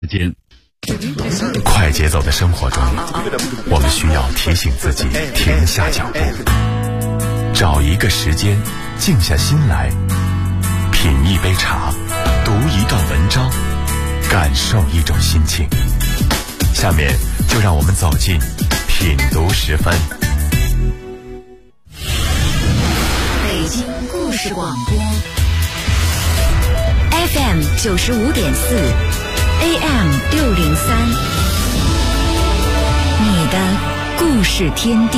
间。快节奏的生活中，我们需要提醒自己停下脚步，找一个时间静下心来，品一杯茶，读一段文章，感受一种心情。下面就让我们走进品读10分。 北京故事广播 FM 95.4 AM 603，你的故事天地。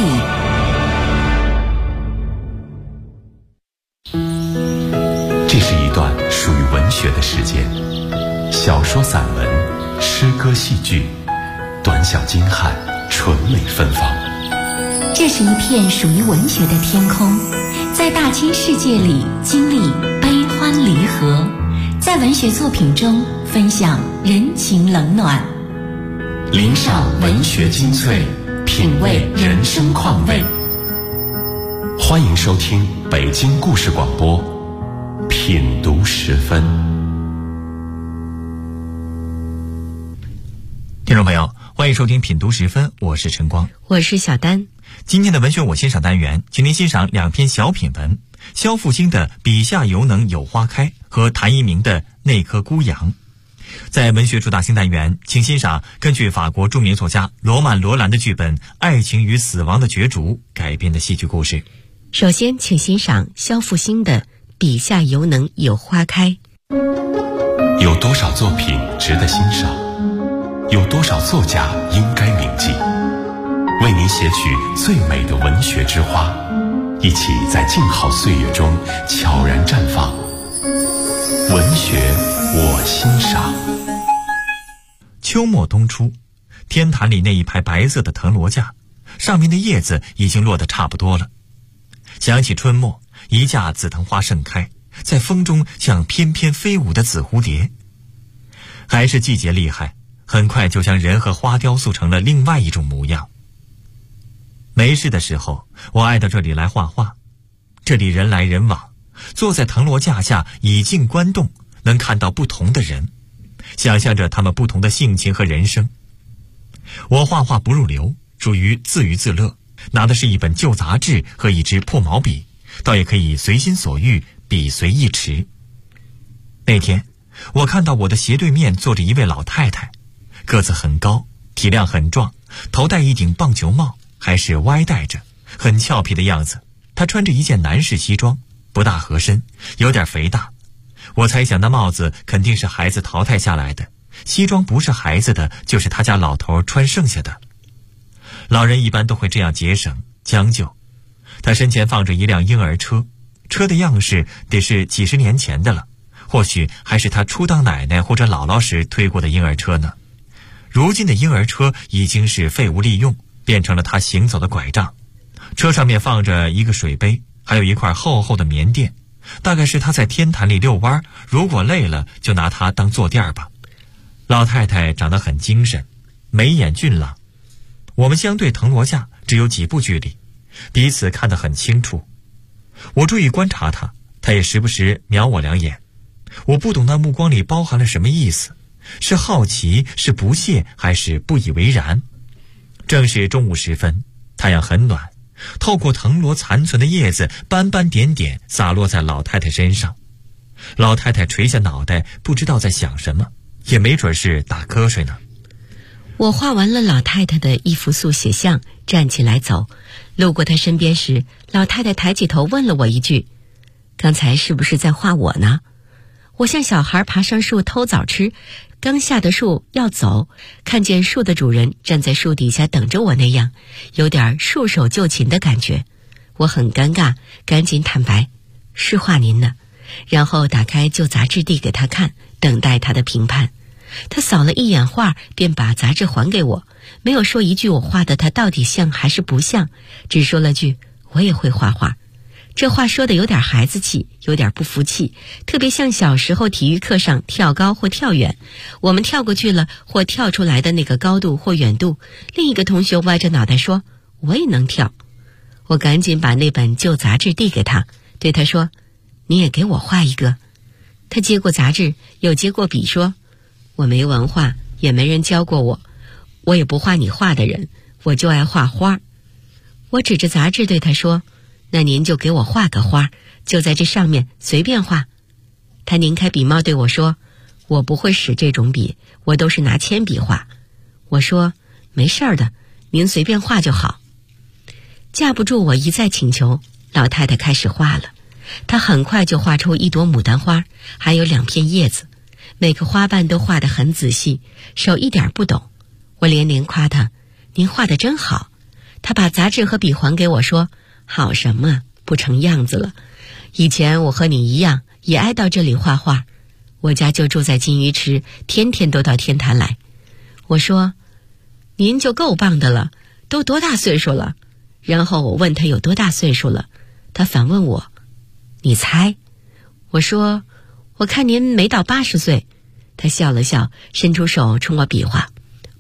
这是一段属于文学的时间，小说、散文、诗歌、戏剧，短小精悍，纯美芬芳。 这是一片属于文学的天空，在大千世界里经历悲欢离合，在文学作品中分享人情冷暖， 领赏文学精粹，品味人生况味。欢迎收听北京故事广播品读10分。 听众朋友，欢迎收听品读10分，我是陈光， 我是小丹。 今天的文学我欣赏单元，请您欣赏2篇小品文，萧复兴的《笔下犹能有花开》和谭一鸣的《那棵孤杨》。在文学主打新单元，请欣赏根据法国著名作家罗曼·罗兰的剧本《爱情与死亡的角逐》改编的戏剧故事。 首先请欣赏萧复兴的《笔下犹能有花开》。 有多少作品值得欣赏？有多少作家应该铭记？为您写取最美的文学之花，一起在静好岁月中悄然绽放。文学我欣赏。 秋末冬初，天坛里那一排白色的藤萝架，上面的叶子已经落得差不多了。想起春末，一架紫藤花盛开，在风中像翩翩飞舞的紫蝴蝶。还是季节厉害，很快就将人和花雕塑成了另外一种模样。没事的时候，我爱到这里来画画。这里人来人往，坐在藤萝架下以静观动，能看到不同的人，想象着他们不同的性情和人生。我画画不入流，属于自娱自乐，拿的是一本旧杂志和一支破毛笔，倒也可以随心所欲，笔随意持。那天我看到我的斜对面坐着一位老太太，个子很高，体量很壮，头戴一顶棒球帽，还是歪戴着，很俏皮的样子。她穿着一件男士西装，不大合身，有点肥大。我猜想那帽子肯定是孩子淘汰下来的，西装不是孩子的，就是他家老头穿剩下的。老人一般都会这样节省将就。他身前放着一辆婴儿车，车的样式得是几十年前的了，或许还是他初当奶奶或者姥姥时推过的婴儿车呢。如今的婴儿车已经是废物利用，变成了他行走的拐杖。车上面放着一个水杯，还有一块厚厚的棉垫，大概是他在天坛里遛弯，如果累了就拿它当坐垫吧。老太太长得很精神，眉眼俊朗。我们相对藤萝架只有几步距离，彼此看得很清楚。我注意观察她，她也时不时瞄我2眼。我不懂那目光里包含了什么意思，是好奇，是不屑，还是不以为然。正是中午时分，太阳很暖，透过藤萝残存的叶子，斑斑点点洒落在老太太身上。老太太垂下脑袋，不知道在想什么，也没准是打瞌睡呢。 我画完了老太太的一幅速写像，站起来走，路过她身边时，老太太抬起头问了我一句：刚才是不是在画我呢？我像小孩爬上树偷枣吃，刚下的树要走，看见树的主人站在树底下等着我那样，有点束手就擒的感觉。我很尴尬，赶紧坦白：是画您呢。然后打开旧杂志递给他看，等待他的评判。他扫了一眼画，便把杂志还给我，没有说一句我画的他到底像还是不像，只说了句：我也会画画。这话说的有点孩子气，有点不服气，特别像小时候体育课上跳高或跳远，我们跳过去了或跳出来的那个高度或远度，另一个同学歪着脑袋说：我也能跳。我赶紧把那本旧杂志递给他，对他说：你也给我画一个。他接过杂志，又接过笔，说：我没文化， 也没人教过我，我也不画你画的人，我就爱画花。我指着杂志对他说，那您就给我画个花，就在这上面随便画。他拧开笔帽对我说，我不会使这种笔，我都是拿铅笔画。我说，没事儿的，您随便画就好。架不住我一再请求，老太太开始画了。她很快就画出一朵牡丹花，还有2片叶子，每个花瓣都画得很仔细，手一点不抖。我连连夸她，您画得真好。她把杂志和笔还给我说，好什么，不成样子了。以前我和你一样，也爱到这里画画。我家就住在金鱼池，天天都到天坛来。我说，您就够棒的了，都多大岁数了？然后我问他有多大岁数了，他反问我，你猜？我说，我看您没到80岁。他笑了笑，伸出手冲我比划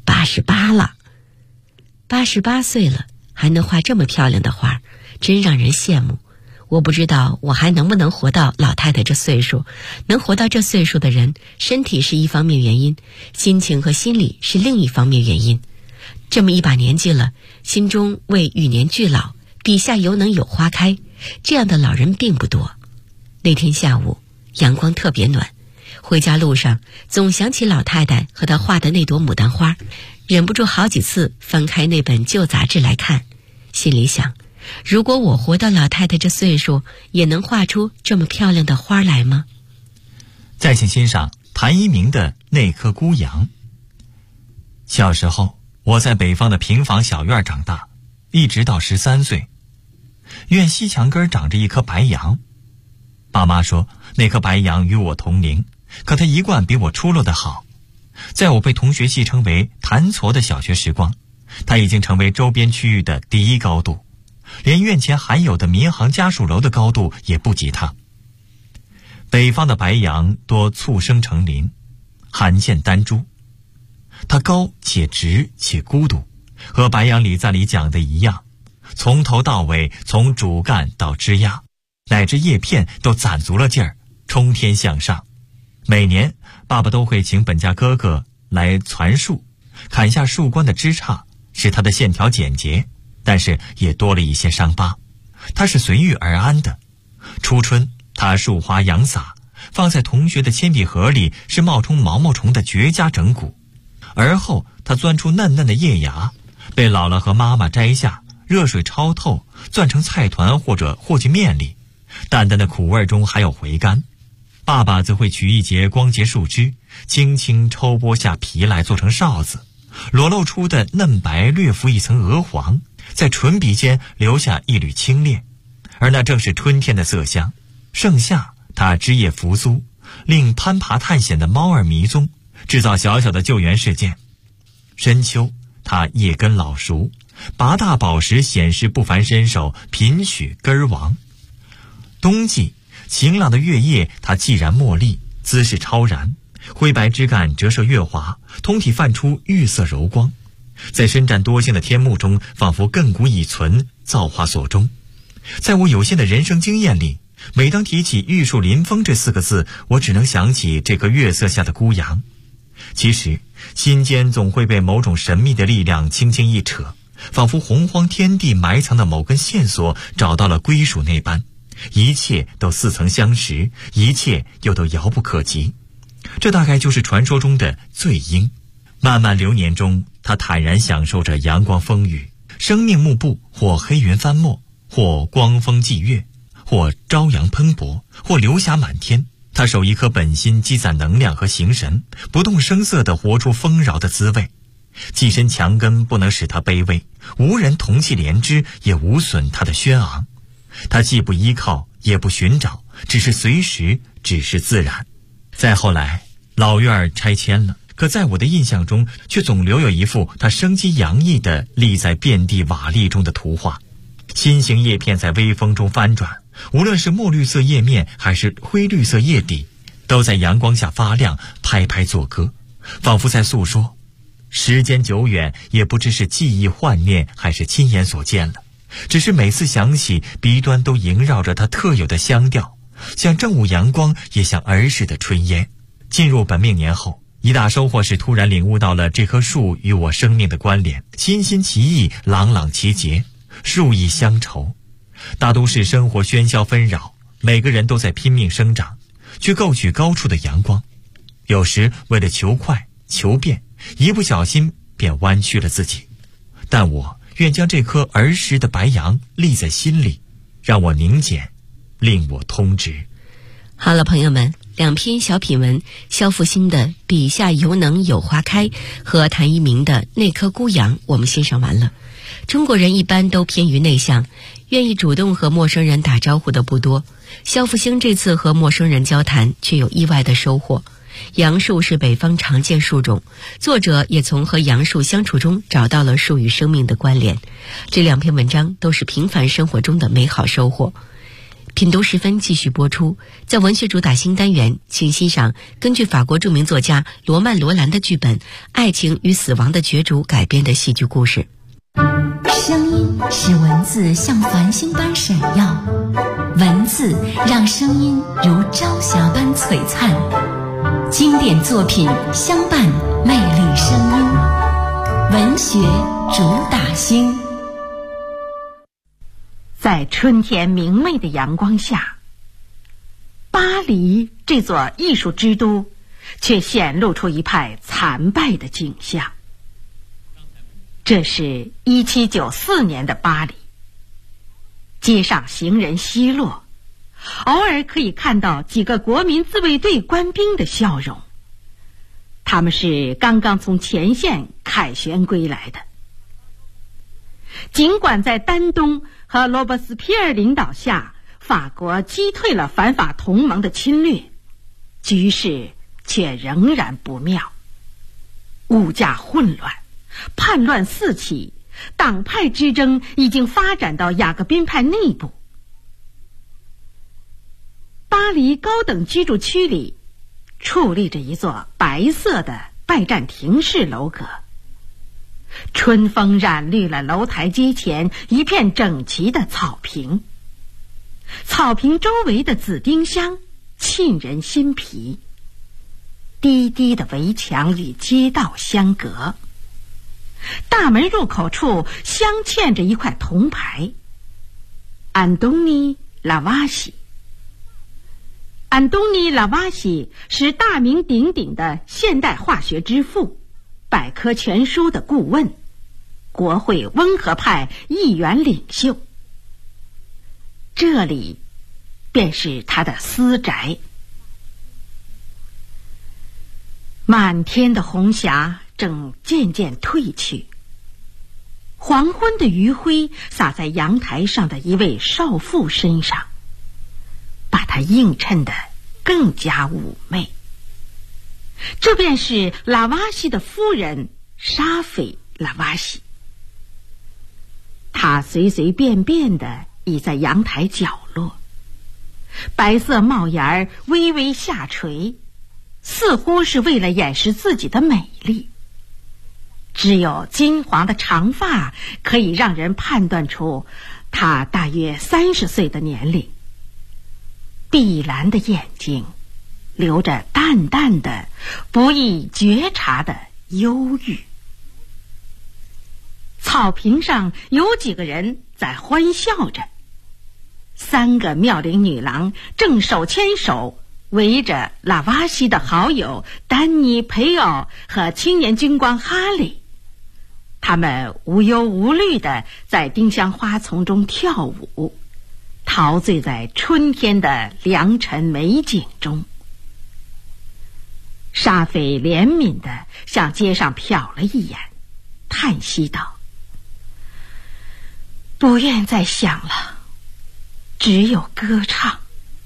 ，88了。88岁了，还能画这么漂亮的花，真让人羡慕。我不知道我还能不能活到老太太这岁数。能活到这岁数的人，身体是一方面原因，心情和心理是另一方面原因。这么一把年纪了，心中为与年俱老，笔下犹能有花开，这样的老人并不多。那天下午阳光特别暖，回家路上总想起老太太和她画的那朵牡丹花，忍不住好几次翻开那本旧杂志来看，心里想，如果我活到老太太这岁数，也能画出这么漂亮的花来吗？ 再请欣赏谭一鸣的《那棵孤杨》。小时候，我在北方的平房小院长大，一直到13岁。院西墙根长着一棵白杨。爸妈说，那棵白杨与我同龄，可它一贯比我出落得好。在我被同学戏称为弹矬的小学时光，它已经成为周边区域的第一高度，连院前含有的民航家属楼的高度也不及它。北方的白杨多簇生成林，罕见单株。它高且直且孤独，和白杨礼赞里讲的一样，从头到尾，从主干到枝桠乃至叶片都攒足了劲儿，冲天向上。每年爸爸都会请本家哥哥来攒树，砍下树冠的枝杈，使它的线条简洁，但是也多了一些伤疤。它是随遇而安的。初春它树花扬洒，放在同学的铅笔盒里是冒充毛毛虫的绝佳整蛊。而后它钻出嫩嫩的叶芽，被姥姥和妈妈摘下，热水焯透，攥成菜团或者和进面里，淡淡的苦味中还有回甘。爸爸则会取一节光洁树枝，轻轻抽剥下皮来做成哨子，裸露出的嫩白略浮一层鹅黄，在唇鼻间留下一缕清冽，而那正是春天的色香。盛夏它枝叶复苏，令攀爬探险的猫儿迷踪，制造小小的救援事件。深秋它叶根老熟，拔大宝石显示不凡身手，品许根王。冬季晴朗的月夜，它寂然茉莉，姿势超然，灰白枝干折射月华，通体泛出玉色柔光，在深占多星的天幕中，仿佛亘古已存，造化所终。在我有限的人生经验里，每当提起玉树临风这4个字，我只能想起这个月色下的孤杨。其实心间总会被某种神秘的力量轻轻一扯，仿佛洪荒天地埋藏的某根线索找到了归属那般，一切都似曾相识，一切又都遥不可及。这大概就是传说中的醉鹰。漫漫流年中，他坦然享受着阳光风雨，生命幕布，或黑云翻墨，或光风霁月，或朝阳喷薄，或流霞满天。他守一颗本心，积攒能量和形神，不动声色地活出丰饶的滋味。寄身墙根不能使他卑微，无人同气连枝，也无损他的轩昂。他既不依靠，也不寻找，只是随时，只是自然。再后来，老院拆迁了，可在我的印象中，却总留有一幅他生机洋溢地立在遍地瓦砾中的图画。新型叶片在微风中翻转，无论是墨绿色叶面还是灰绿色叶底，都在阳光下发亮，拍拍作歌，仿佛在诉说。时间久远，也不知是记忆幻念还是亲眼所见了，只是每次想起，鼻端都萦绕着它特有的香调，像正午阳光，也像儿时的春烟。进入本命年后， 一大收获是突然领悟到了这棵树与我生命的关联，心心其意，朗朗其节，树意乡愁。大都市生活喧嚣纷扰，每个人都在拼命生长，去购取高处的阳光。有时为了求快求变，一不小心便弯曲了自己。但我愿将这颗儿时的白杨立在心里，让我凝简，令我通直。 好了，朋友们，2篇小品文，萧复兴的《笔下犹能有花开》和谭一鸣的《那棵孤杨》，我们欣赏完了。中国人一般都偏于内向，愿意主动和陌生人打招呼的不多。萧复兴这次和陌生人交谈，却有意外的收获。杨树是北方常见树种，作者也从和杨树相处中找到了树与生命的关联。这2篇文章都是平凡生活中的美好收获。品读时分继续播出，在文学主打新单元，请欣赏根据法国著名作家罗曼·罗兰的剧本《爱情与死亡的角逐》改编的戏剧故事。 声音使文字像繁星般闪耀，文字让声音如朝霞般璀璨。经典作品相伴，魅力声音，文学主打星。 在春天明媚的阳光下，巴黎这座艺术之都却显露出一派残败的景象。这是1794年的巴黎，街上行人稀落，偶尔可以看到几个国民自卫队官兵的笑容，他们是刚刚从前线凯旋归来的。尽管在丹东和罗伯斯皮尔领导下，法国击退了反法同盟的侵略，局势却仍然不妙。物价混乱，叛乱四起，党派之争已经发展到雅各宾派内部。巴黎高等居住区里矗立着一座白色的拜占庭式楼阁，春风染绿了楼台阶前一片整齐的草坪，草坪周围的紫丁香沁人心脾，低低的围墙与街道相隔，大门入口处镶嵌着一块铜牌，安东尼·拉瓦西。安东尼·拉瓦西是大名鼎鼎的现代化学之父，百科全书的顾问，国会温和派议员领袖。这里便是他的私宅。满天的红霞正渐渐褪去，黄昏的余晖洒在阳台上的一位少妇身上，把她映衬得更加妩媚。这便是拉瓦西的夫人沙斐拉瓦西。她随随便便地倚在阳台角落，白色帽檐儿微微下垂，似乎是为了掩饰自己的美丽。只有金黄的长发可以让人判断出她大约30岁的年龄。碧蓝的眼睛流着淡淡的不易觉察的忧郁。草坪上有几个人在欢笑着，3个妙龄女郎正手牵手围着拉瓦西的好友丹尼·培奥和青年军官哈利，他们无忧无虑地在丁香花丛中跳舞，陶醉在春天的良辰美景中。沙斐怜悯地向街上瞟了一眼，叹息道：不愿再想了，只有歌唱。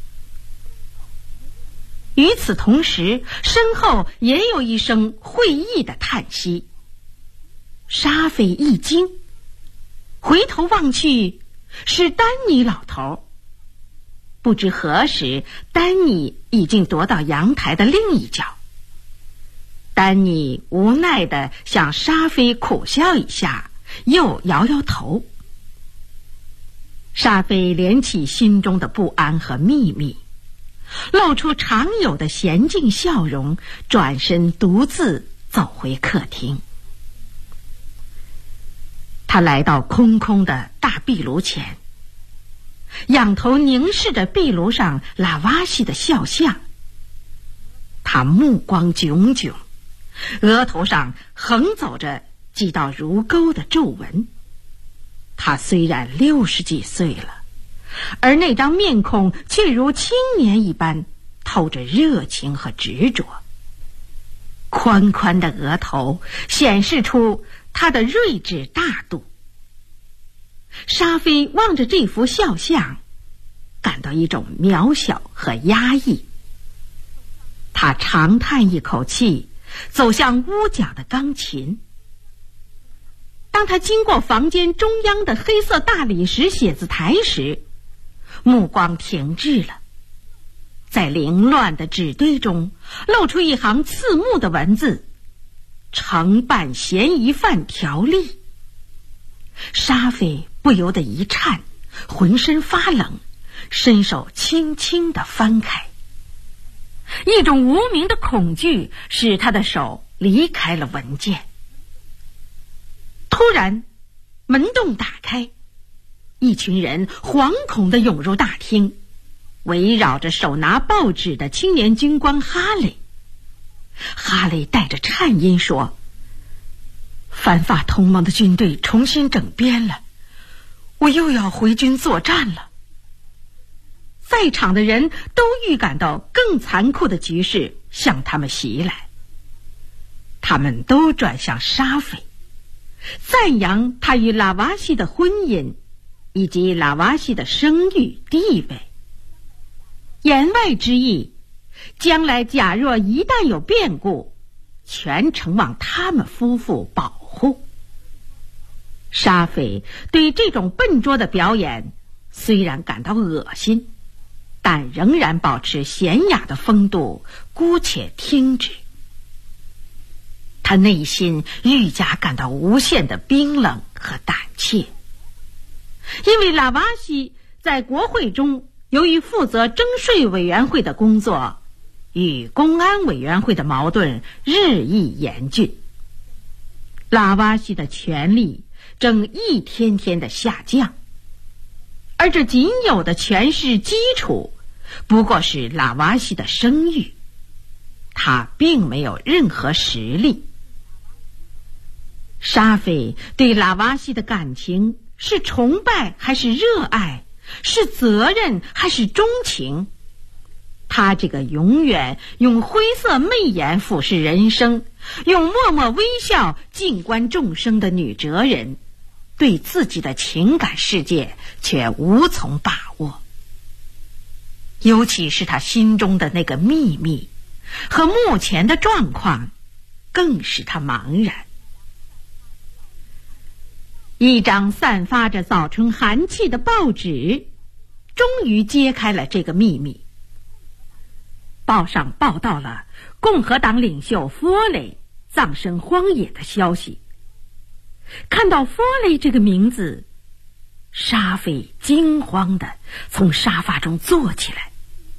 与此同时，身后也有一声会意的叹息。沙斐一惊，回头望去，是丹尼老头。不知何时，丹尼已经踱到阳台的另一角。丹尼无奈地向沙斐苦笑一下，又摇摇头。沙斐敛起心中的不安和秘密， 露出常有的娴静笑容，转身独自走回客厅。他来到空空的大壁炉前，仰头凝视着壁炉上拉瓦西的肖像。他目光炯炯，额头上横走着几道如钩的皱纹。他虽然60几岁了，而那张面孔却如青年一般，透着热情和执着。宽宽的额头显示出他的睿智大度。沙菲望着这幅肖像，感到一种渺小和压抑。他长叹一口气，走向屋角的钢琴。当他经过房间中央的黑色大理石写字台时，目光停滞了。在凌乱的纸堆中露出一行刺目的文字：承办嫌疑犯条例。沙菲不由得一颤，浑身发冷，伸手轻轻地翻开。一种无名的恐惧使他的手离开了文件。突然，门洞打开，一群人惶恐地涌入大厅，围绕着手拿报纸的青年军官哈雷。哈雷带着颤音说：反法同盟的军队重新整编了，我又要回军作战了。在场的人都预感到更残酷的局势向他们袭来。他们都转向沙菲，赞扬他与拉瓦西的婚姻以及拉瓦西的声誉地位。言外之意，将来假若一旦有变故，全程望他们夫妇保护。沙菲对这种笨拙的表演虽然感到恶心，但仍然保持娴雅的风度，姑且听之。他内心愈加感到无限的冰冷和胆怯，因为拉瓦西在国会中由于负责征税委员会的工作，与公安委员会的矛盾日益严峻。拉瓦西的权力正一天天的下降，而这仅有的权势基础不过是拉瓦西的声誉，他并没有任何实力。沙菲对拉瓦西的感情是崇拜还是热爱，是责任还是钟情？他这个永远用灰色媚眼俯视人生，用默默微笑静观众生的女哲人，对自己的情感世界却无从把握。尤其是他心中的那个秘密和目前的状况，更使他茫然。一张散发着早春寒气的报纸终于揭开了这个秘密。报上报道了共和党领袖佛雷葬身荒野的消息。看到佛雷这个名字，沙菲惊慌地从沙发中坐起来。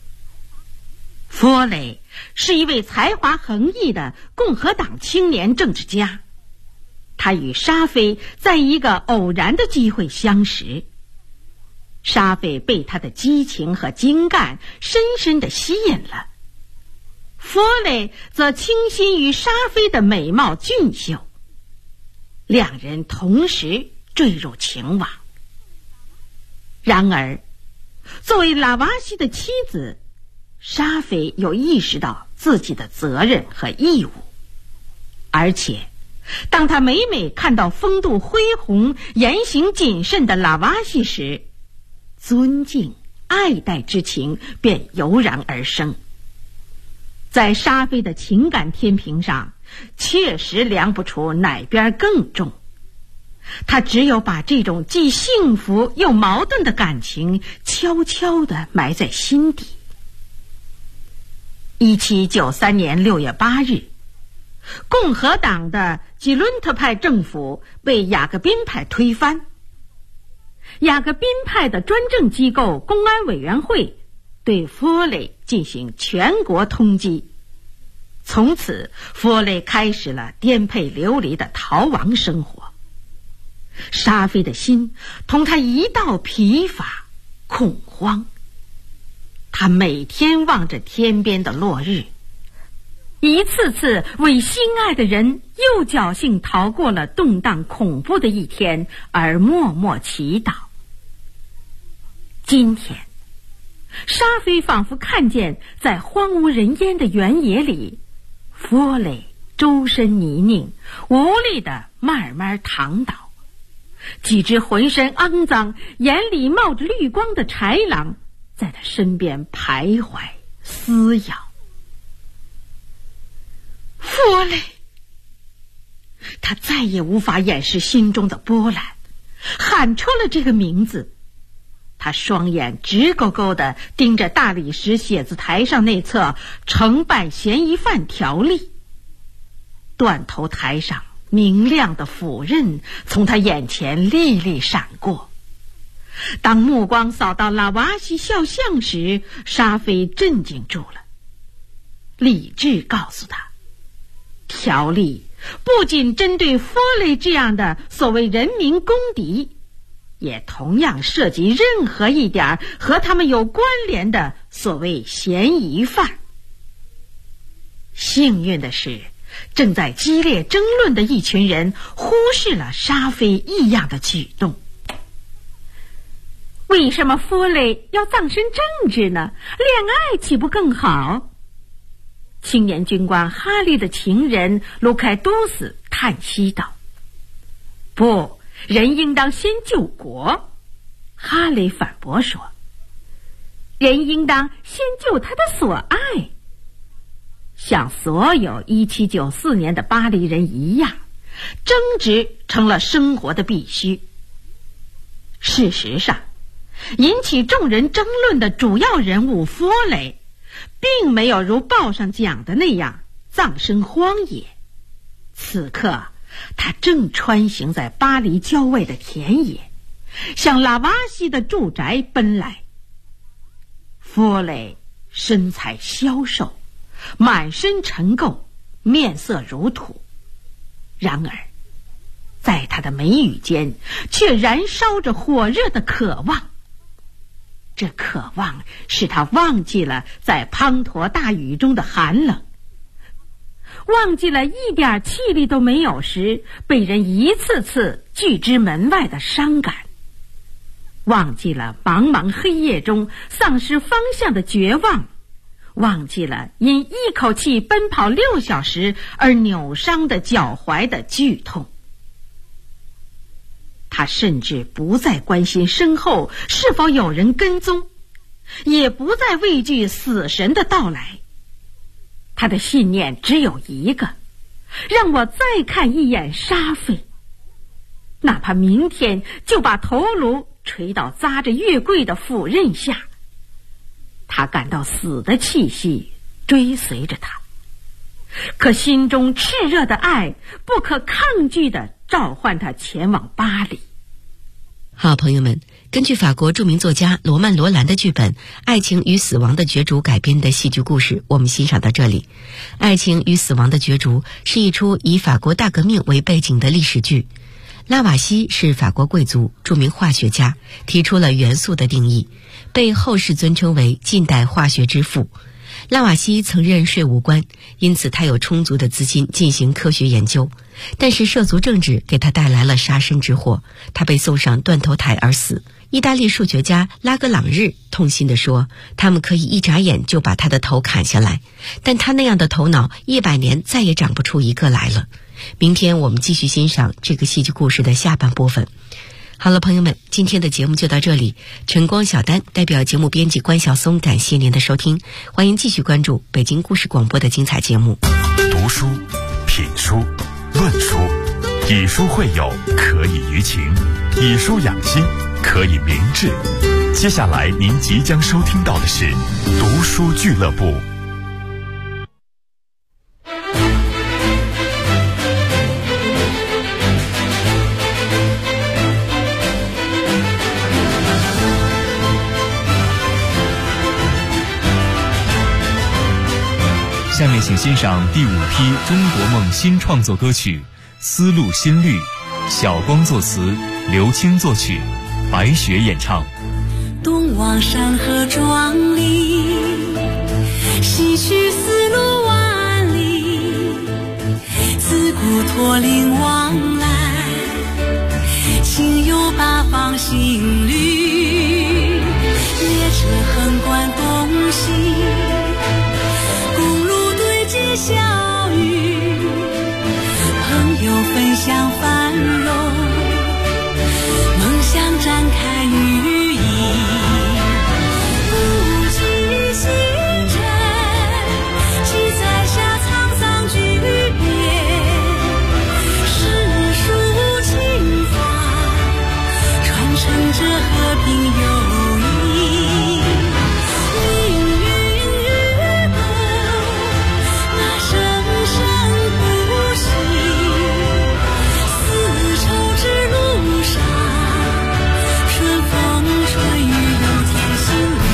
佛雷是一位才华横溢的共和党青年政治家，他与沙菲在一个偶然的机会相识。沙菲被他的激情和精干深深地吸引了，佛雷则倾心于沙菲的美貌俊秀，两人同时坠入情网。然而，作为拉瓦西的妻子，沙菲有意识到自己的责任和义务，而且当他每每看到风度恢宏、言行谨慎的拉瓦西时，尊敬、爱戴之情便油然而生。在沙菲的情感天平上，确实量不出哪边更重。他只有把这种既幸福又矛盾的感情悄悄地埋在心底。1793年6月8日，共和党的吉伦特派政府被雅各宾派推翻。雅各宾派的专政机构公安委员会对弗雷进行全国通缉。从此，弗雷开始了颠沛流离的逃亡生活。沙菲的心同他一道疲乏恐慌，他每天望着天边的落日，一次次为心爱的人又侥幸逃过了动荡恐怖的一天而默默祈祷。今天，沙菲仿佛看见在荒无人烟的原野里，弗雷周身泥泞，无力地慢慢躺倒。几只浑身肮脏、眼里冒着绿光的豺狼在他身边徘徊撕咬。弗雷，他再也无法掩饰心中的波澜，喊出了这个名字。他双眼直勾勾地盯着大理石写字台上那册承办嫌疑犯条例，断头台上明亮的斧刃从他眼前历历闪过。当目光扫到拉瓦西肖像时，沙菲震惊住了。理智告诉他，条例不仅针对弗雷这样的所谓人民公敌，也同样涉及任何一点和他们有关联的所谓嫌疑犯。幸运的是，正在激烈争论的一群人忽视了沙菲异样的举动。为什么弗雷要葬身政治呢？恋爱岂不更好？青年军官哈利的情人卢凯多斯叹息道：不，人应当先救国。哈雷反驳说：人应当先救他的所爱。像所有1794年的巴黎人一样，争执成了生活的必须。事实上，引起众人争论的主要人物弗雷，并没有如报上讲的那样葬身荒野。此刻，他正穿行在巴黎郊外的田野，向拉瓦西的住宅奔来。弗雷身材消瘦，满身尘垢，面色如土。然而，在他的眉宇间却燃烧着火热的渴望。这渴望使他忘记了在滂沱大雨中的寒冷，忘记了一点气力都没有时被人一次次拒之门外的伤感，忘记了茫茫黑夜中丧失方向的绝望，忘记了因一口气奔跑6小时而扭伤的脚踝的剧痛。他甚至不再关心身后是否有人跟踪，也不再畏惧死神的到来。他的信念只有一个：让我再看一眼沙菲，哪怕明天就把头颅垂到扎着月桂的斧刃下。他感到死的气息追随着他，可心中炽热的爱不可抗拒地召唤他前往巴黎。 好朋友们，根据法国著名作家罗曼·罗兰的剧本《爱情与死亡的角逐》改编的戏剧故事，我们欣赏到这里。《爱情与死亡的角逐》是一出以法国大革命为背景的历史剧。拉瓦锡是法国贵族、著名化学家，提出了元素的定义，被后世尊称为近代化学之父。拉瓦锡曾任税务官，因此他有充足的资金进行科学研究，但是涉足政治给他带来了杀身之祸，他被送上断头台而死。意大利数学家拉格朗日痛心地说，他们可以一眨眼就把他的头砍下来，但他那样的头脑100年再也长不出一个来了。明天我们继续欣赏这个戏剧故事的下半部分。好了，朋友们，今天的节目就到这里。晨光小丹代表节目编辑关晓松，感谢您的收听，欢迎继续关注北京故事广播的精彩节目。 读书、品书、论书，以书会友，可以娱情；以书养心，可以明志。接下来您即将收听到的是读书俱乐部。 面请欣赏第5批中国梦新创作歌曲《丝路新绿》，小光作词，刘青作曲，白雪演唱。 东望山河壮丽，西去丝路万里，自古驼铃往来，情有八方新绿，列车横贯东西，公路对接小雨，朋友分享繁荣，梦想展开羽翼，不计星辰，记载下沧桑巨变，诗书情怀传承着和平友谊，命运与共，那生生不息，丝绸之路上，春风吹雨有天新绿。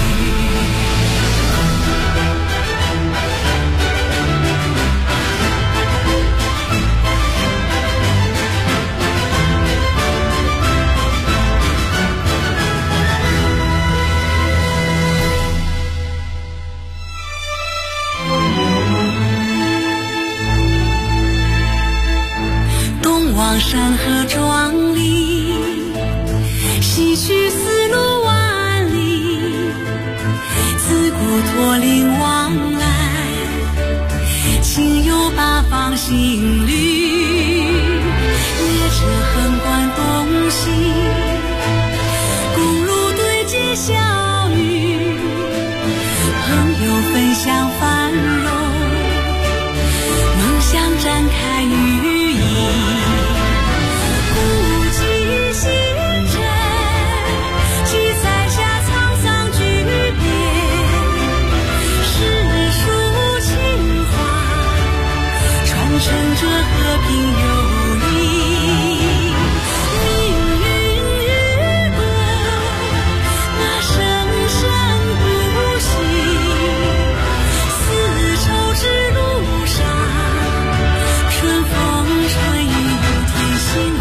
东望山河壮丽，西去丝路万里，自古驼铃往来，情有八方新绿，列车横贯东西，公路对接小雨，朋友分享繁荣，梦想展开羽翼，不计星辰，记载下沧桑巨变，诗书情怀传承着和平友谊，命运与共，那生生不息，丝绸之路上，春风吹雨有天新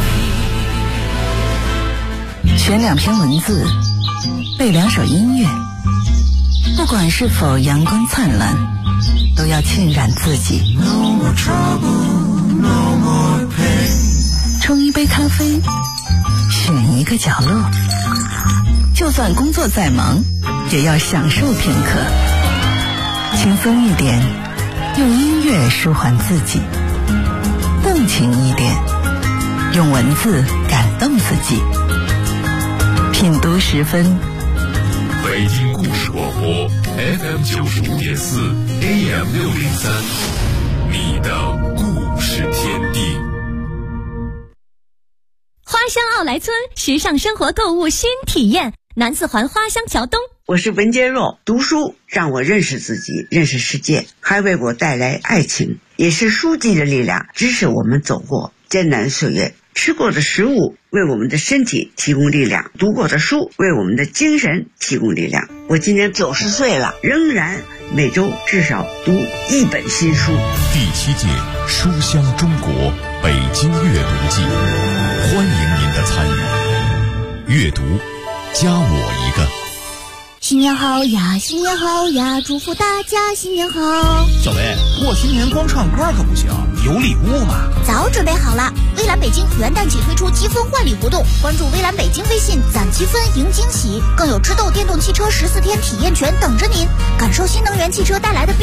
绿。 选2篇文字，背2首音乐，不管是否阳光灿烂，都要浸染自己。冲一杯咖啡，选一个角落，就算工作再忙，也要享受片刻。轻松一点，用音乐舒缓自己；动情一点，用文字感动自己。品读10分， 北京故事广播 FM 95.4 AM 603，你的故事天地。 花乡奥莱村时尚生活购物新体验，南四环花乡桥东。 我是文坚若，读书让我认识自己，认识世界，还为我带来爱情，也是书籍的力量支持我们走过艰难岁月。吃过的食物为我们的身体提供力量，读过的书为我们的精神提供力量。我今年90岁了，仍然每周至少读1本新书。 第7届书香中国北京阅读季，欢迎您的参与。阅读，加我一个。 新年好呀，新年好呀，祝福大家新年好。 小维，过新年光唱歌可不行，有礼物吗？ 早准备好了，蔚蓝北京元旦起推出积分换礼活动，关注蔚蓝北京微信攒积分赢惊喜，更有知豆电动汽车14天体验权等着您，感受新能源汽车带来的